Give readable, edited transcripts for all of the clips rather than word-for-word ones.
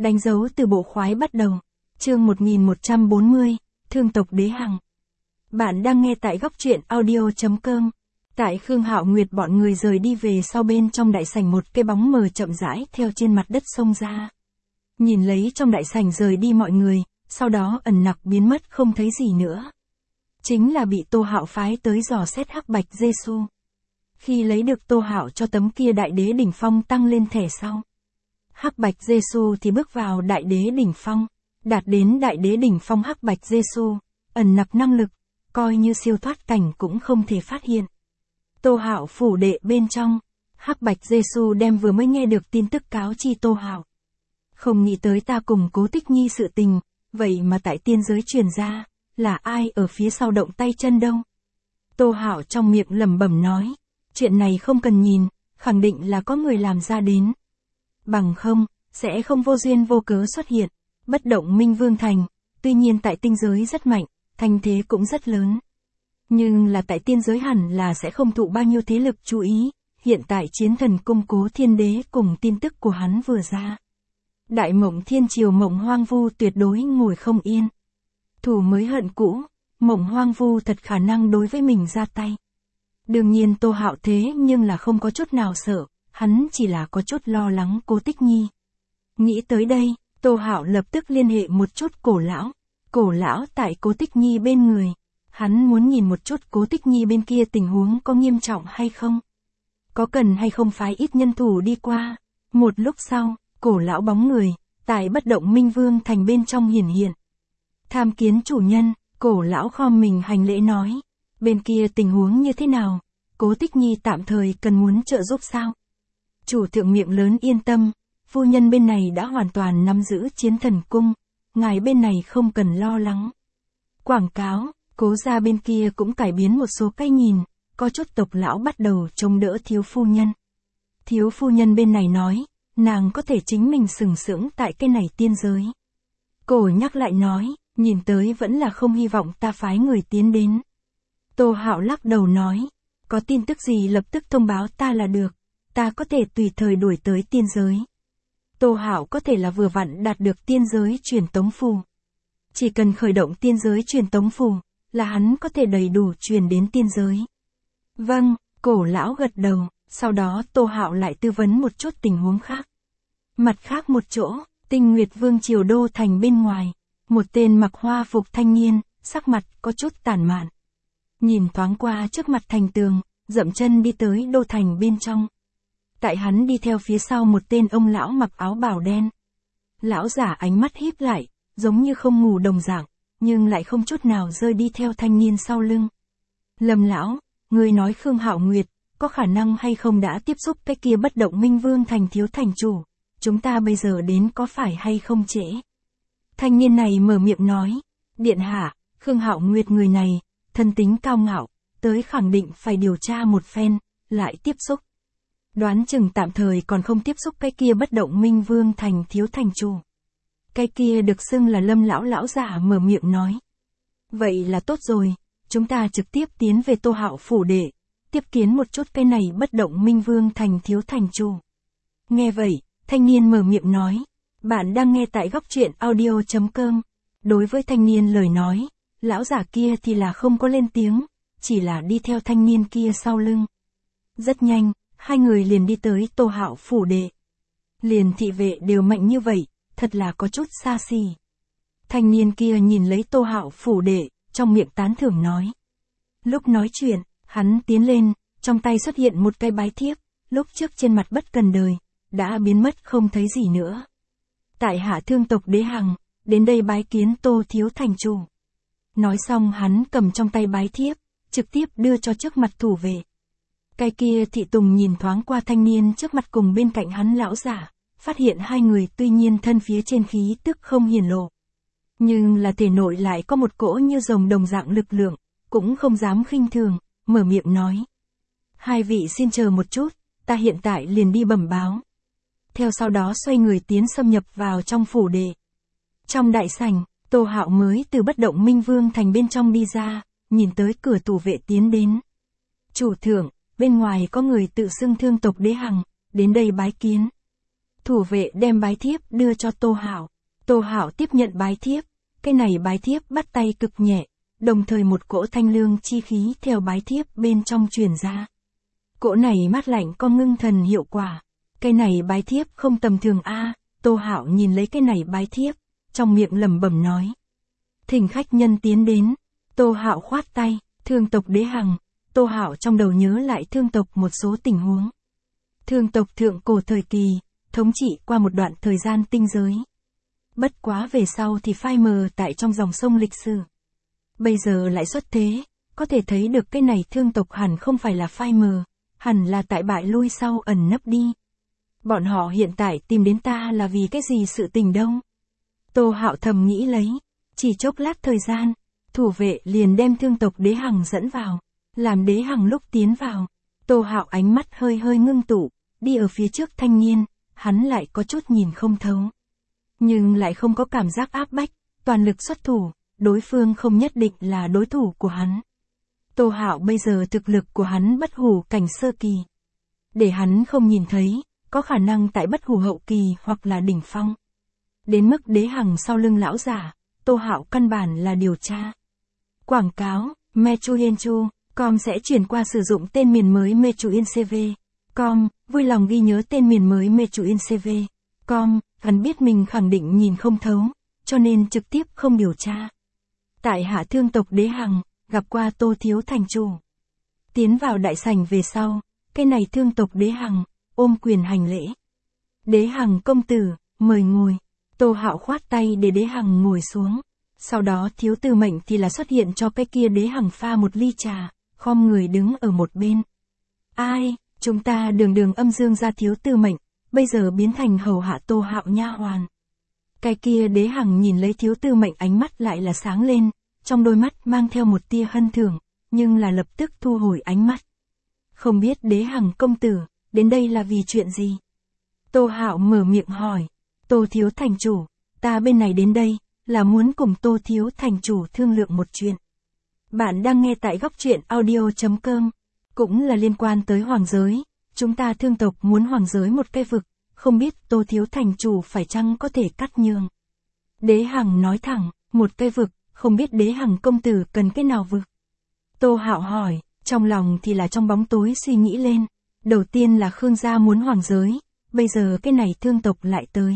Đánh dấu từ bộ khoái bắt đầu. Chương 1140, Thương tộc Đế Hằng. Bạn đang nghe tại góc truyện audio.com. Tại Khương Hạo Nguyệt bọn người rời đi về sau bên trong đại sảnh một cái bóng mờ chậm rãi theo trên mặt đất xông ra. Nhìn lấy trong đại sảnh rời đi mọi người, sau đó ẩn nặc biến mất không thấy gì nữa. Chính là bị Tô Hạo phái tới dò xét Hắc Bạch Giê-xu. Khi lấy được Tô Hạo cho tấm kia đại đế đỉnh phong tăng lên thẻ sau, Hắc Bạch Giê-xu thì bước vào đại đế đỉnh phong, đạt đến đại đế đỉnh phong Hắc Bạch Giê-xu, ẩn nặc năng lực, coi như siêu thoát cảnh cũng không thể phát hiện. Tô Hạo phủ đệ bên trong, Hắc Bạch Giê-xu đem vừa mới nghe được tin tức cáo chi Tô Hạo. Không nghĩ tới ta cùng Cố Tích Nhi sự tình, vậy mà tại tiên giới truyền ra, là ai ở phía sau động tay chân đâu? Tô Hạo trong miệng lẩm bẩm nói, chuyện này không cần nhìn, khẳng định là có người làm ra đến. Bằng không, sẽ không vô duyên vô cớ xuất hiện. Bất động Minh Vương Thành, tuy nhiên tại tinh giới rất mạnh, thành thế cũng rất lớn. Nhưng là tại tiên giới hẳn là sẽ không thụ bao nhiêu thế lực chú ý, hiện tại chiến thần cung Cố Thiên Đế cùng tin tức của hắn vừa ra. Đại Mộng Thiên Triều Mộng Hoang Vu tuyệt đối ngồi không yên. Thù mới hận cũ, Mộng Hoang Vu thật khả năng đối với mình ra tay. Đương nhiên Tô Hạo thế nhưng là không có chút nào sợ, hắn chỉ là có chút lo lắng Cố Tích Nhi. Nghĩ tới đây, Tô Hạo lập tức liên hệ một chút Cổ lão. Cổ lão tại Cố Tích Nhi bên người. Hắn muốn nhìn một chút Cố Tích Nhi bên kia tình huống có nghiêm trọng hay không. Có cần hay không phái ít nhân thủ đi qua. Một lúc sau, Cổ lão bóng người, tại bất động Minh Vương Thành bên trong hiển hiện. Tham kiến chủ nhân, Cổ lão khom mình hành lễ nói. Bên kia tình huống như thế nào? Cố Tích Nhi tạm thời cần muốn trợ giúp sao? Chủ thượng miệng lớn yên tâm, phu nhân bên này đã hoàn toàn nắm giữ chiến thần cung, ngài bên này không cần lo lắng. Quảng cáo, Cố gia bên kia cũng cải biến một số cái nhìn, có chút tộc lão bắt đầu chống đỡ thiếu phu nhân. Thiếu phu nhân bên này nói, nàng có thể chính mình sừng sững tại cái này tiên giới. Cổ nhắc lại nói, nhìn tới vẫn là không hy vọng ta phái người tiến đến. Tô Hạo lắc đầu nói, có tin tức gì lập tức thông báo ta là được, ta có thể tùy thời đuổi tới tiên giới. Tô Hạo có thể là vừa vặn đạt được tiên giới truyền tống phù. Chỉ cần khởi động tiên giới truyền tống phù, là hắn có thể đầy đủ truyền đến tiên giới. Vâng, Cổ lão gật đầu, sau đó Tô Hạo lại tư vấn một chút tình huống khác. Mặt khác một chỗ, Tinh Nguyệt Vương triều đô thành bên ngoài, một tên mặc hoa phục thanh niên, sắc mặt có chút tàn mạn. Nhìn thoáng qua trước mặt thành tường, dậm chân đi tới đô thành bên trong. Tại hắn đi theo phía sau một tên ông lão mặc áo bào đen. Lão giả ánh mắt híp lại, giống như không ngủ đồng dạng, nhưng lại không chút nào rơi đi theo thanh niên sau lưng. Lâm lão, người nói Khương Hạo Nguyệt, có khả năng hay không đã tiếp xúc cái kia bất động Minh Vương Thành thiếu thành chủ, chúng ta bây giờ đến có phải hay không trễ? Thanh niên này mở miệng nói, điện hạ, Khương Hạo Nguyệt người này, thân tính cao ngạo, tới khẳng định phải điều tra một phen, lại tiếp xúc. Đoán chừng tạm thời còn không tiếp xúc cái kia bất động Minh Vương Thành thiếu thành chủ. Cái kia được xưng là Lâm lão giả mở miệng nói. Vậy là tốt rồi, chúng ta trực tiếp tiến về Tô Hạo phủ đệ, tiếp kiến một chút cái này bất động Minh Vương Thành thiếu thành chủ. Nghe vậy, thanh niên mở miệng nói, bạn đang nghe tại góc truyện audio.com. Đối với thanh niên lời nói, lão giả kia thì là không có lên tiếng, chỉ là đi theo thanh niên kia sau lưng. Rất nhanh, hai người liền đi tới Tô Hạo phủ đệ. Liền thị vệ đều mạnh như vậy, thật là có chút xa xỉ. Thanh niên kia nhìn lấy Tô Hạo phủ đệ, trong miệng tán thưởng nói. Lúc nói chuyện, hắn tiến lên, trong tay xuất hiện một cái bái thiếp, lúc trước trên mặt bất cần đời, đã biến mất không thấy gì nữa. Tại hạ Thương tộc Đế Hằng, đến đây bái kiến Tô thiếu thành chủ. Nói xong hắn cầm trong tay bái thiếp, trực tiếp đưa cho trước mặt thủ vệ. Cái kia thị tùng nhìn thoáng qua thanh niên trước mặt cùng bên cạnh hắn lão giả, phát hiện hai người tuy nhiên thân phía trên khí tức không hiển lộ. Nhưng là thể nội lại có một cỗ như rồng đồng dạng lực lượng, cũng không dám khinh thường, mở miệng nói. Hai vị xin chờ một chút, ta hiện tại liền đi bẩm báo. Theo sau đó xoay người tiến xâm nhập vào trong phủ đệ. Trong đại sảnh, Tô Hạo mới từ bất động Minh Vương Thành bên trong đi ra, nhìn tới cửa thủ vệ tiến đến. Chủ thượng, bên ngoài có người tự xưng Thương tộc Đế Hằng, đến đây bái kiến. Thủ vệ đem bái thiếp đưa cho Tô Hạo. Tô Hạo tiếp nhận bái thiếp, cái này bái thiếp bắt tay cực nhẹ, đồng thời một cỗ thanh lương chi khí theo bái thiếp bên trong truyền ra. Cỗ này mát lạnh có ngưng thần hiệu quả. Cái này bái thiếp không tầm thường a. Tô Hạo nhìn lấy cái này bái thiếp, trong miệng lẩm bẩm nói. Thỉnh khách nhân tiến đến. Tô Hạo khoát tay, thương tộc Đế Hằng. Tô Hạo trong đầu nhớ lại thương tộc một số tình huống. Thương tộc thượng cổ thời kỳ, thống trị qua một đoạn thời gian tinh giới. Bất quá về sau thì phai mờ tại trong dòng sông lịch sử. Bây giờ lại xuất thế, có thể thấy được cái này thương tộc hẳn không phải là phai mờ, hẳn là tại bại lui sau ẩn nấp đi. Bọn họ hiện tại tìm đến ta là vì cái gì sự tình đâu? Tô Hạo thầm nghĩ lấy, chỉ chốc lát thời gian, thủ vệ liền đem thương tộc Đế Hằng dẫn vào, làm Đế Hằng lúc tiến vào. Tô Hạo ánh mắt hơi hơi ngưng tụ, đi ở phía trước thanh niên, hắn lại có chút nhìn không thấu. Nhưng lại không có cảm giác áp bách, toàn lực xuất thủ, đối phương không nhất định là đối thủ của hắn. Tô Hạo bây giờ thực lực của hắn bất hủ cảnh sơ kỳ. Để hắn không nhìn thấy, có khả năng tại bất hủ hậu kỳ hoặc là đỉnh phong. Đến mức Đế Hằng sau lưng lão giả, Tô Hạo căn bản là điều tra. Quảng cáo, Mechuyenchu.com sẽ chuyển qua sử dụng tên miền mới Mechuyencv.com, vui lòng ghi nhớ tên miền mới Mechuyencv.com, hắn biết mình khẳng định nhìn không thấu, cho nên trực tiếp không điều tra. Tại hạ thương tộc Đế Hằng, gặp qua Tô thiếu thành chủ. Tiến vào đại sảnh về sau, cái này thương tộc Đế Hằng, ôm quyền hành lễ. Đế Hằng công tử, mời ngồi. Tô Hạo khoát tay để Đế Hằng ngồi xuống. Sau đó thiếu tư mệnh thì là xuất hiện cho cái kia Đế Hằng pha một ly trà, khom người đứng ở một bên. Ai, chúng ta đường âm dương ra thiếu tư mệnh, bây giờ biến thành hầu hạ Tô Hạo nha hoàn. Cái kia Đế Hằng nhìn lấy thiếu tư mệnh ánh mắt lại là sáng lên, trong đôi mắt mang theo một tia hân thưởng, nhưng là lập tức thu hồi ánh mắt. Không biết Đế Hằng công tử, đến đây là vì chuyện gì? Tô Hạo mở miệng hỏi. Tô thiếu thành chủ, ta bên này đến đây, là muốn cùng Tô thiếu thành chủ thương lượng một chuyện. Bạn đang nghe tại góc truyện audio.com, cũng là liên quan tới hoàng giới, chúng ta thương tộc muốn hoàng giới một cái vực, không biết Tô thiếu thành chủ phải chăng có thể cắt nhường. Đế Hằng nói thẳng, một cái vực, không biết Đế Hằng công tử cần cái nào vực. Tô Hạo hỏi, trong lòng thì là trong bóng tối suy nghĩ lên, đầu tiên là Khương gia muốn hoàng giới, bây giờ cái này thương tộc lại tới.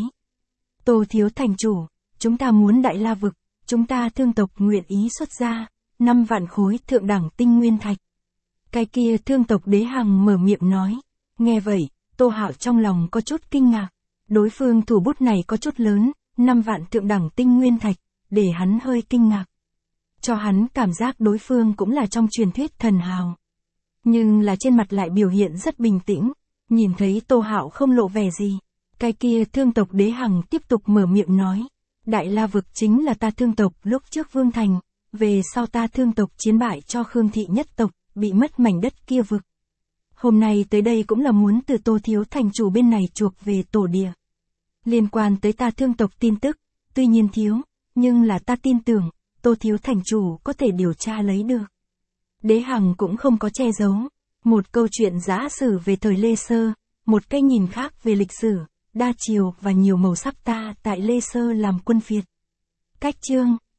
Tô thiếu thành chủ, chúng ta muốn Đại La vực, chúng ta thương tộc nguyện ý xuất ra 5 vạn khối thượng đẳng tinh nguyên thạch. Cái kia thương tộc Đế Hằng mở miệng nói. Nghe vậy, Tô Hạo trong lòng có chút kinh ngạc. Đối phương thủ bút này có chút lớn, 5 vạn thượng đẳng tinh nguyên thạch, để hắn hơi kinh ngạc. Cho hắn cảm giác đối phương cũng là trong truyền thuyết thần hào. Nhưng là trên mặt lại biểu hiện rất bình tĩnh, nhìn thấy Tô Hạo không lộ vẻ gì. Cái kia thương tộc Đế Hằng tiếp tục mở miệng nói. Đại La vực chính là ta thương tộc lúc trước vương thành, về sau ta thương tộc chiến bại cho Khương thị nhất tộc, bị mất mảnh đất kia vực. Hôm nay tới đây cũng là muốn từ Tô thiếu thành chủ bên này chuộc về tổ địa. Liên quan tới ta thương tộc tin tức, tuy nhiên thiếu, nhưng là ta tin tưởng, Tô thiếu thành chủ có thể điều tra lấy được. Đế Hằng cũng không có che giấu, một câu chuyện giả sử về thời Lê Sơ, một cái nhìn khác về lịch sử, đa chiều và nhiều màu sắc ta tại Lê Sơ làm quân Việt. Cách chương